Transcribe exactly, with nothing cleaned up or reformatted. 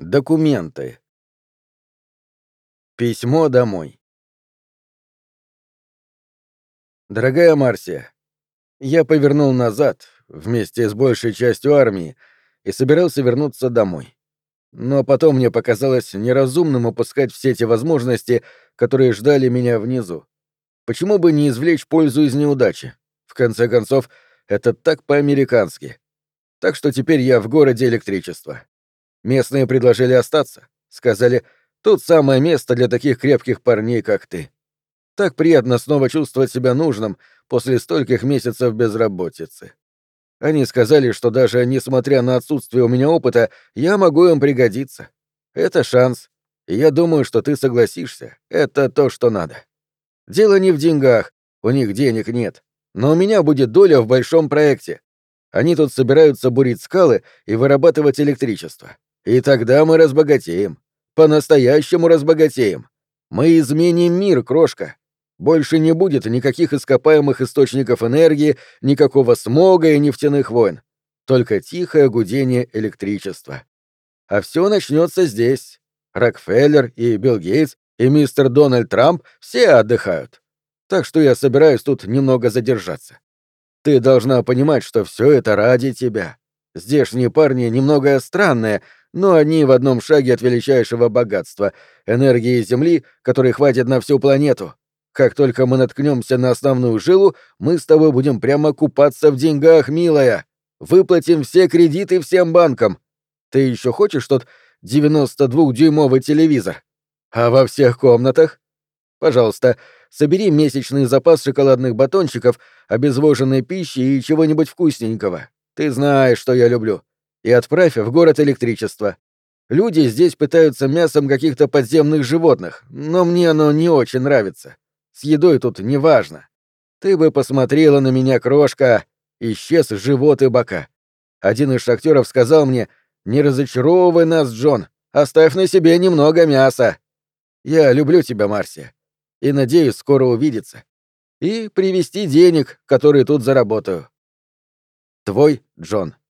Документы. Письмо домой. Дорогая Марсия, я повернул назад, вместе с большей частью армии, и собирался вернуться домой. Но потом мне показалось неразумным упускать все эти возможности, которые ждали меня внизу. Почему бы не извлечь пользу из неудачи? В конце концов, это так по-американски. Так что теперь я в городе электричества. Местные предложили остаться. Сказали, тут самое место для таких крепких парней, как ты. Так приятно снова чувствовать себя нужным после стольких месяцев безработицы. Они сказали, что даже несмотря на отсутствие у меня опыта, я могу им пригодиться. Это шанс. И я думаю, что ты согласишься. Это то, что надо. Дело не в деньгах. У них денег нет. Но у меня будет доля в большом проекте. Они тут собираются бурить скалы и вырабатывать электричество. И тогда мы разбогатеем. По-настоящему разбогатеем. Мы изменим мир, крошка. Больше не будет никаких ископаемых источников энергии, никакого смога и нефтяных войн. Только тихое гудение электричества. А все начнется здесь. Рокфеллер и Билл Гейтс и мистер Дональд Трамп все отдыхают. Так что я собираюсь тут немного задержаться. Ты должна понимать, что все это ради тебя. Здешние парни немного странные, но они в одном шаге от величайшего богатства — энергии Земли, которой хватит на всю планету. Как только мы наткнемся на основную жилу, мы с тобой будем прямо купаться в деньгах, милая. Выплатим все кредиты всем банкам. Ты еще хочешь тот девяностодвухдюймовый телевизор? А во всех комнатах? Пожалуйста, собери месячный запас шоколадных батончиков, обезвоженной пищи и чего-нибудь вкусненького. Ты знаешь, что я люблю. И отправь в город электричества. Люди здесь питаются мясом каких-то подземных животных, но мне оно не очень нравится. С едой тут неважно. Ты бы посмотрела на меня, крошка. Исчез живот и бока. Один из шахтеров сказал мне: «Не разочаровывай нас, Джон. Оставь на себе немного мяса». Я люблю тебя, Марсия. И надеюсь скоро увидеться. И привезти денег, которые тут заработаю. Твой Джон.